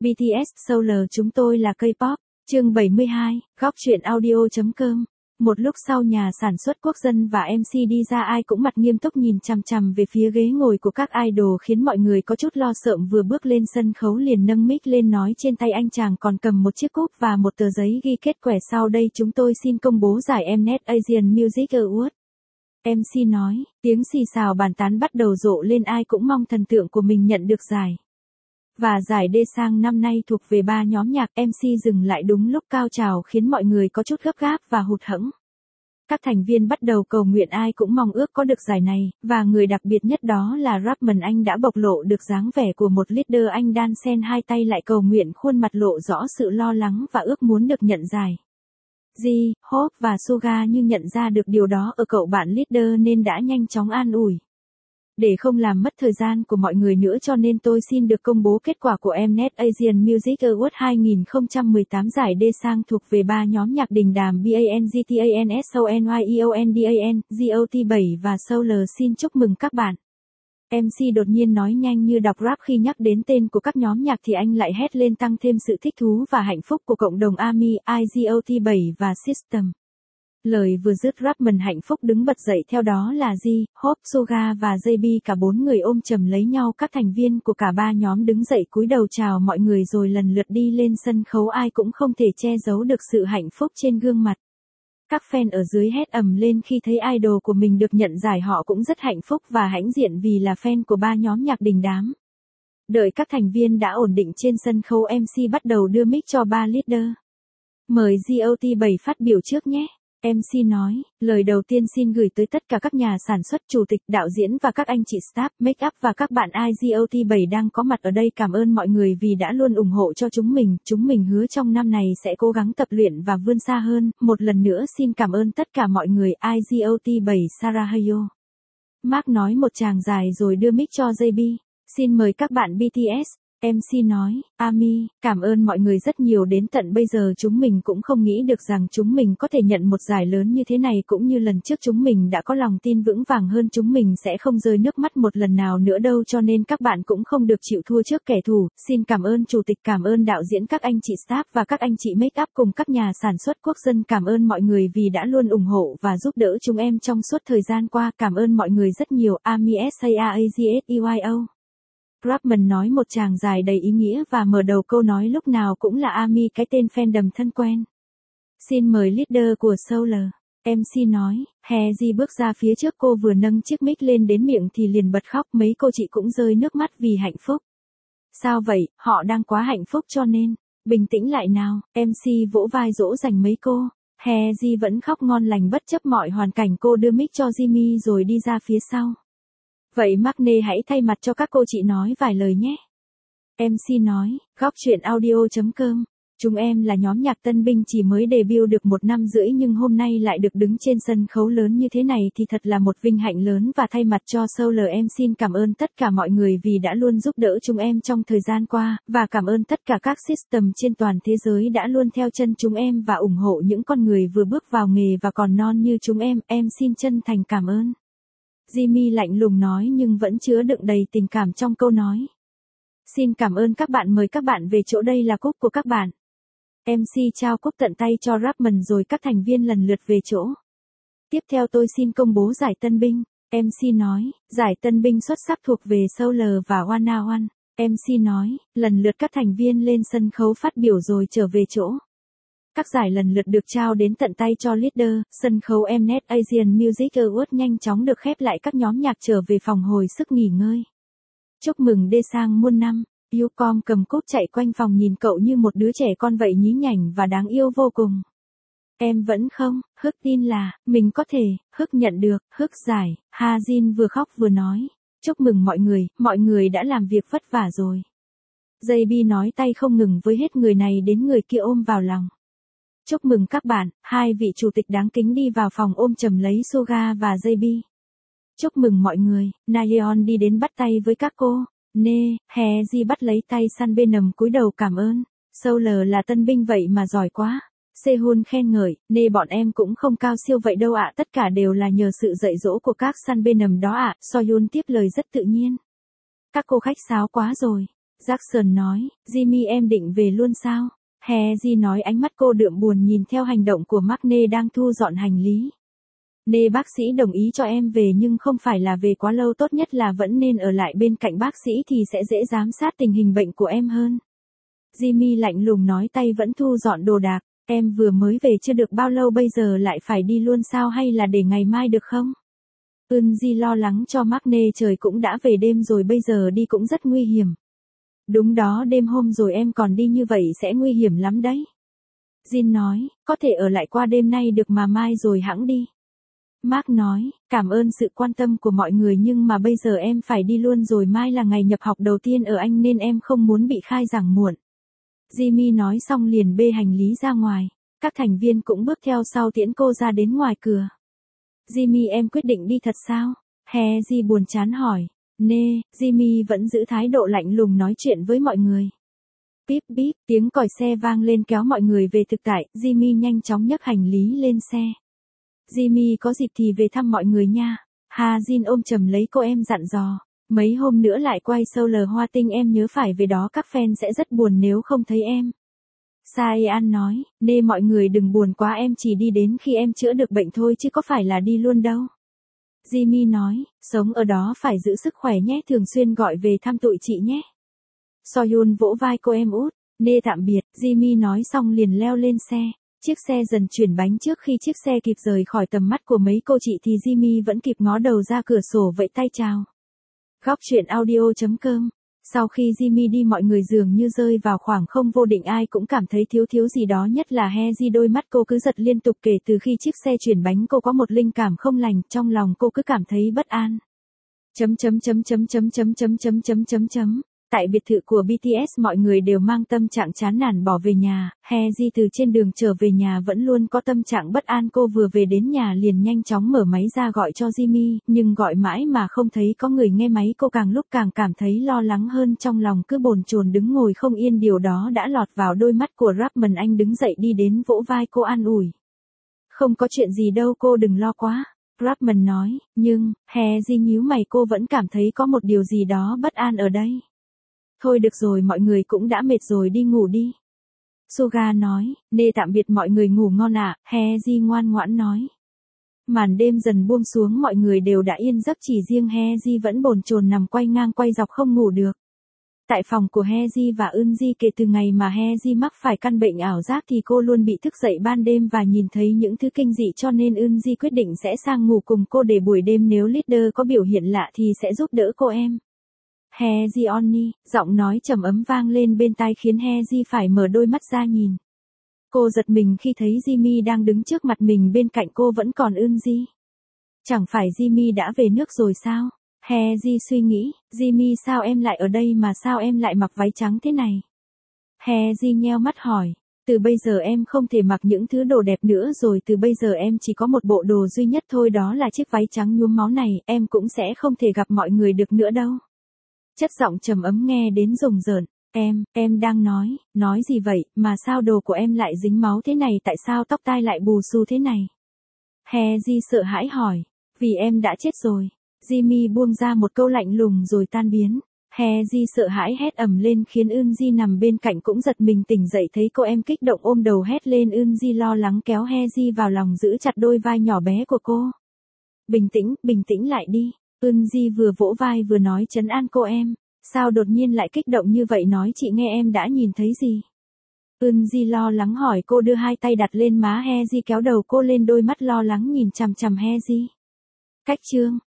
BTS Solar chúng tôi là K-pop, chương 72, góc truyện audio.com. Một lúc sau nhà sản xuất quốc dân và MC đi ra ai cũng mặt nghiêm túc nhìn chằm chằm về phía ghế ngồi của các idol khiến mọi người có chút lo sợ vừa bước lên sân khấu liền nâng mic lên nói trên tay anh chàng còn cầm một chiếc cúp và một tờ giấy ghi kết quả sau đây chúng tôi xin công bố giải Mnet Asian Music Award. MC nói, tiếng xì xào bàn tán bắt đầu rộ lên ai cũng mong thần tượng của mình nhận được giải. Và giải Daesang năm nay thuộc về 3 nhóm nhạc MC dừng lại đúng lúc cao trào khiến mọi người có chút gấp gáp và hụt hẫng. Các thành viên bắt đầu cầu nguyện ai cũng mong ước có được giải này, và người đặc biệt nhất đó là Rapman anh đã bộc lộ được dáng vẻ của một leader anh đan xen hai tay lại cầu nguyện khuôn mặt lộ rõ sự lo lắng và ước muốn được nhận giải. Ji, Hope và Suga như nhận ra được điều đó ở cậu bạn leader nên đã nhanh chóng an ủi. Để không làm mất thời gian của mọi người nữa cho nên tôi xin được công bố kết quả của Mnet Asian Music Award 2018 giải Daesang thuộc về 3 nhóm nhạc đình đàm BANGTANSONYEONDAN, GOT7 và Solar xin chúc mừng các bạn. MC đột nhiên nói nhanh như đọc rap khi nhắc đến tên của các nhóm nhạc thì anh lại hét lên tăng thêm sự thích thú và hạnh phúc của cộng đồng ARMY, IGOT7 và System. Lời vừa dứt Rapman hạnh phúc đứng bật dậy theo đó là Ji, Hope, Suga và JB cả 4 người ôm chầm lấy nhau các thành viên của cả 3 nhóm đứng dậy cúi đầu chào mọi người rồi lần lượt đi lên sân khấu ai cũng không thể che giấu được sự hạnh phúc trên gương mặt. Các fan ở dưới hét ầm lên khi thấy idol của mình được nhận giải họ cũng rất hạnh phúc và hãnh diện vì là fan của 3 nhóm nhạc đình đám. Đợi các thành viên đã ổn định trên sân khấu MC bắt đầu đưa mic cho 3 leader. Mời GOT7 phát biểu trước nhé. MC nói, lời đầu tiên xin gửi tới tất cả các nhà sản xuất, chủ tịch, đạo diễn và các anh chị staff, make up và các bạn IGOT7 đang có mặt ở đây cảm ơn mọi người vì đã luôn ủng hộ cho chúng mình hứa trong năm này sẽ cố gắng tập luyện và vươn xa hơn, một lần nữa xin cảm ơn tất cả mọi người IGOT7 Sarajevo. Mark nói một tràng dài rồi đưa mic cho JB, xin mời các bạn BTS. MC nói, ARMY, cảm ơn mọi người rất nhiều đến tận bây giờ chúng mình cũng không nghĩ được rằng chúng mình có thể nhận một giải lớn như thế này cũng như lần trước chúng mình đã có lòng tin vững vàng hơn chúng mình sẽ không rơi nước mắt một lần nào nữa đâu cho nên các bạn cũng không được chịu thua trước kẻ thù, xin cảm ơn chủ tịch, cảm ơn đạo diễn, các anh chị staff và các anh chị make up cùng các nhà sản xuất quốc dân cảm ơn mọi người vì đã luôn ủng hộ và giúp đỡ chúng em trong suốt thời gian qua cảm ơn mọi người rất nhiều ARMY SARAGSEYO. Rapman nói một tràng dài đầy ý nghĩa và mở đầu câu nói lúc nào cũng là ARMY cái tên fandom thân quen. Xin mời leader của Solar. MC nói, Ji bước ra phía trước cô vừa nâng chiếc mic lên đến miệng thì liền bật khóc mấy cô chị cũng rơi nước mắt vì hạnh phúc. Sao vậy, họ đang quá hạnh phúc cho nên, bình tĩnh lại nào, MC vỗ vai dỗ dành mấy cô. Ji vẫn khóc ngon lành bất chấp mọi hoàn cảnh cô đưa mic cho Jimmy rồi đi ra phía sau. Vậy Magne hãy thay mặt cho các cô chị nói vài lời nhé. MC nói, góc truyện audio.com. Chúng em là nhóm nhạc tân binh chỉ mới debut được 1 năm rưỡi nhưng hôm nay lại được đứng trên sân khấu lớn như thế này thì thật là một vinh hạnh lớn và thay mặt cho Solar em xin cảm ơn tất cả mọi người vì đã luôn giúp đỡ chúng em trong thời gian qua, và cảm ơn tất cả các system trên toàn thế giới đã luôn theo chân chúng em và ủng hộ những con người vừa bước vào nghề và còn non như chúng em xin chân thành cảm ơn. Jimmy lạnh lùng nói nhưng vẫn chứa đựng đầy tình cảm trong câu nói. Xin cảm ơn các bạn, mời các bạn về chỗ, đây là cúp của các bạn. MC trao cúp tận tay cho Rapman rồi các thành viên lần lượt về chỗ. Tiếp theo tôi xin công bố giải tân binh. MC nói, giải tân binh xuất sắc thuộc về Solar và Wanna One. MC nói, lần lượt các thành viên lên sân khấu phát biểu rồi trở về chỗ. Các giải lần lượt được trao đến tận tay cho leader, sân khấu Mnet Asian Music Award nhanh chóng được khép lại các nhóm nhạc trở về phòng hồi sức nghỉ ngơi. Chúc mừng Daesang muôn năm, Yucom cầm cúp chạy quanh phòng nhìn cậu như một đứa trẻ con vậy nhí nhảnh và đáng yêu vô cùng. Em vẫn không, Hức tin là, mình có thể, Hức nhận được, Hức giải, Hajin vừa khóc vừa nói. Chúc mừng mọi người đã làm việc vất vả rồi. JB nói tay không ngừng với hết người này đến người kia ôm vào lòng. Chúc mừng các bạn, 2 vị chủ tịch đáng kính đi vào phòng ôm chầm lấy Suga và JB. Chúc mừng mọi người, Nayeon đi đến bắt tay với các cô. Ji bắt lấy tay Sunbeam cúi đầu cảm ơn. Solar là tân binh vậy mà giỏi quá. Sehun khen ngợi, bọn em cũng không cao siêu vậy đâu ạ, tất cả đều là nhờ sự dạy dỗ của các Sunbeam đó ạ. Soyun tiếp lời rất tự nhiên. Các cô khách sáo quá rồi. Jackson nói, Jimmy em định về luôn sao? Hezi nói ánh mắt cô đượm buồn nhìn theo hành động của Mark đang thu dọn hành lý. Nê bác sĩ đồng ý cho em về nhưng không phải là về quá lâu, tốt nhất là vẫn nên ở lại bên cạnh bác sĩ thì sẽ dễ giám sát tình hình bệnh của em hơn. Jimmy lạnh lùng nói tay vẫn thu dọn đồ đạc, em vừa mới về chưa được bao lâu bây giờ lại phải đi luôn sao hay là để ngày mai được không? Unji lo lắng cho Mark, trời cũng đã về đêm rồi bây giờ đi cũng rất nguy hiểm. Đúng đó, đêm hôm rồi em còn đi như vậy sẽ nguy hiểm lắm đấy. Jin nói, có thể ở lại qua đêm nay được mà mai rồi hẵng đi. Mark nói, cảm ơn sự quan tâm của mọi người nhưng mà bây giờ em phải đi luôn rồi, mai là ngày nhập học đầu tiên ở Anh nên em không muốn bị khai giảng muộn. Jimmy nói xong liền bê hành lý ra ngoài, các thành viên cũng bước theo sau tiễn cô ra đến ngoài cửa. Jimmy em quyết định đi thật sao? Hezi buồn chán hỏi. Nê, Jimmy vẫn giữ thái độ lạnh lùng nói chuyện với mọi người. Bíp bíp, tiếng còi xe vang lên kéo mọi người về thực tại, Jimmy nhanh chóng nhấc hành lý lên xe. Jimmy có dịp thì về thăm mọi người nha. Jin ôm chầm lấy cô em dặn dò. Mấy hôm nữa lại quay Solar Hoa Tinh em nhớ phải về đó, các fan sẽ rất buồn nếu không thấy em. Saean nói, Nê mọi người đừng buồn quá, em chỉ đi đến khi em chữa được bệnh thôi chứ có phải là đi luôn đâu. Jimmy nói, sống ở đó phải giữ sức khỏe nhé, thường xuyên gọi về thăm tụi chị nhé. Soyun vỗ vai cô em út, Nê tạm biệt, Jimmy nói xong liền leo lên xe. Chiếc xe dần chuyển bánh, trước khi chiếc xe kịp rời khỏi tầm mắt của mấy cô chị thì Jimmy vẫn kịp ngó đầu ra cửa sổ vẫy tay chào. Góc truyện audio.com. Sau khi Jimmy đi mọi người dường như rơi vào khoảng không vô định, ai cũng cảm thấy thiếu gì đó, nhất là Hezi, đôi mắt cô cứ giật liên tục kể từ khi chiếc xe chuyển bánh, cô có một linh cảm không lành, trong lòng cô cứ cảm thấy bất an. Tại biệt thự của BTS mọi người đều mang tâm trạng chán nản bỏ về nhà, Hezi từ trên đường trở về nhà vẫn luôn có tâm trạng bất an, cô vừa về đến nhà liền nhanh chóng mở máy ra gọi cho Jimmy, nhưng gọi mãi mà không thấy có người nghe máy, cô càng lúc càng cảm thấy lo lắng hơn, trong lòng cứ bồn chồn đứng ngồi không yên, điều đó đã lọt vào đôi mắt của Rapman, anh đứng dậy đi đến vỗ vai cô an ủi. Không có chuyện gì đâu, cô đừng lo quá. Rapman nói, nhưng, Hezi nhíu mày, cô vẫn cảm thấy có một điều gì đó bất an ở đây. Thôi được rồi, mọi người cũng đã mệt rồi, đi ngủ đi. Suga nói, Nê tạm biệt mọi người, ngủ ngon ạ, Hezi ngoan ngoãn nói. Màn đêm dần buông xuống, mọi người đều đã yên giấc, chỉ riêng Hezi vẫn bồn chồn nằm quay ngang quay dọc không ngủ được. Tại phòng của Hezi và Unji, kể từ ngày mà Hezi mắc phải căn bệnh ảo giác thì cô luôn bị thức dậy ban đêm và nhìn thấy những thứ kinh dị, cho nên Unji quyết định sẽ sang ngủ cùng cô để buổi đêm nếu leader có biểu hiện lạ thì sẽ giúp đỡ cô em. Hezi Onni, giọng nói trầm ấm vang lên bên tai khiến Hezi phải mở đôi mắt ra nhìn. Cô giật mình khi thấy Jimmy đang đứng trước mặt mình, bên cạnh cô vẫn còn Unji. Chẳng phải Jimmy đã về nước rồi sao? Hezi suy nghĩ, Jimmy sao em lại ở đây mà sao em lại mặc váy trắng thế này? Hezi nheo mắt hỏi, từ bây giờ em không thể mặc những thứ đồ đẹp nữa rồi, từ bây giờ em chỉ có một bộ đồ duy nhất thôi, đó là chiếc váy trắng nhuốm máu này, em cũng sẽ không thể gặp mọi người được nữa đâu. Chất giọng trầm ấm nghe đến rùng rợn, em đang nói gì vậy, mà sao đồ của em lại dính máu thế này, tại sao tóc tai lại bù xù thế này? Hezi sợ hãi hỏi, vì em đã chết rồi. Jimmy buông ra một câu lạnh lùng rồi tan biến. Hezi sợ hãi hét ầm lên khiến Unji nằm bên cạnh cũng giật mình tỉnh dậy, thấy cô em kích động ôm đầu hét lên. Unji lo lắng kéo Hezi vào lòng giữ chặt đôi vai nhỏ bé của cô. Bình tĩnh lại đi. Unji vừa vỗ vai vừa nói trấn an cô em. Sao đột nhiên lại kích động như vậy, nói chị nghe em đã nhìn thấy gì? Unji lo lắng hỏi, cô đưa hai tay đặt lên má Hezi kéo đầu cô lên, đôi mắt lo lắng nhìn chằm chằm Hezi. Cách chương